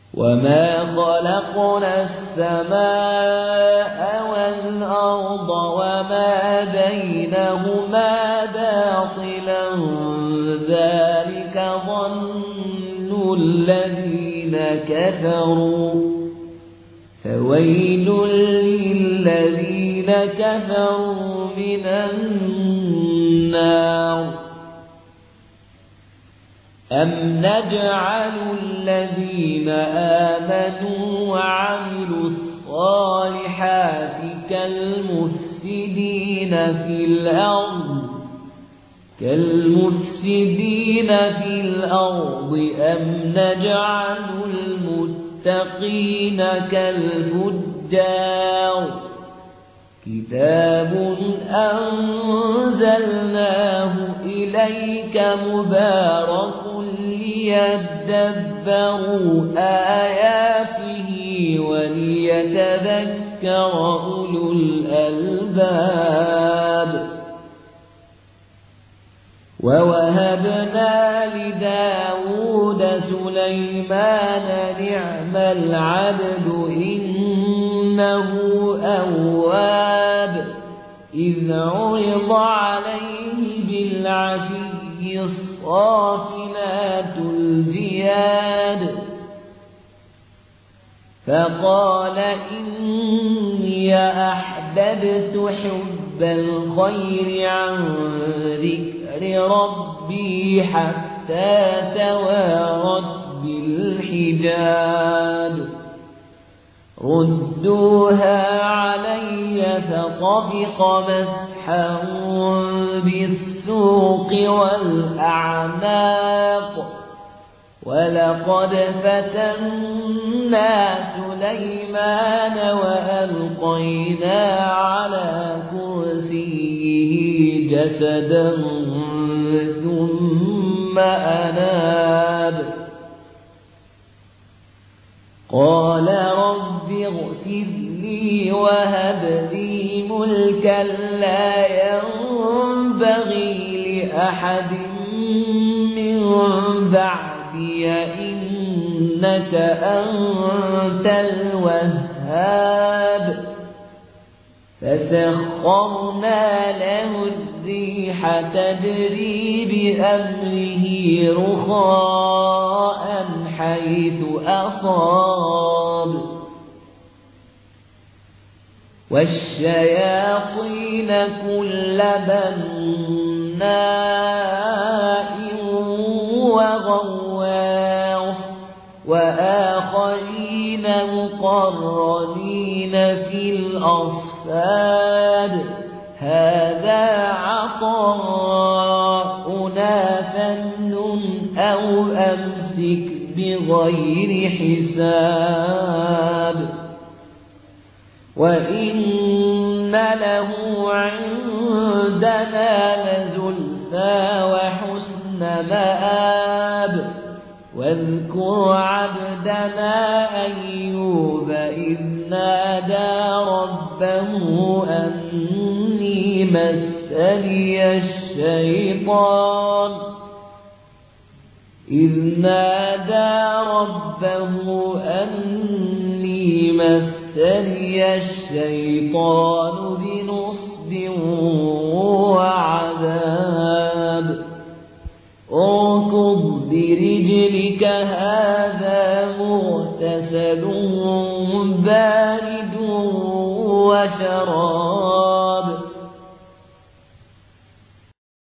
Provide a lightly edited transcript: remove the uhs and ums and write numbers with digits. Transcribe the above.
وما خلقنا السماء والأرض وما بينهما باطلا ذلك ظن الذين كفروا فويل للذين كفروا من النار أم نجعل الذين آمنوا وعملوا الصالحات كالمفسدين في الأرض أم نجعل المتقين كالفجار كتاب أنزلناه إليك مبارك ليدبروا آياته وليتذكر أولو الألباب ووهبنا لداود سليمان نعم العبد إنه أواب إذ عرض عليه بالعشي الصافنات الجياد فقال إني أحببت حب الخير عن ذكر ربي حتى توارت بالحجاب ردوها علي فطفق مسحا بالسوق والأعناق ولقد فتنا سليمان وألقينا على كرسيه جسدا ثم أناب قال رب اغفر لي وهب لي ملكا لا ينبغي لأحد من بعدي إنك أنت الوهاب فسخرنا له الريح تجري بأمره رخاء حيث أصاب والشياطين كل بناء وغواص وآخرين مقرنين في الأصفاد هذا عطاؤنا فامنن أو أمسك بغير حساب وإن له عندنا لزلفى وحسن مآب واذكر عبدنا أيوب إذ نادى ربه أني مسني الشيطان بنصب وعذاب اركض برجلك هذا مغتسل بارد وشراب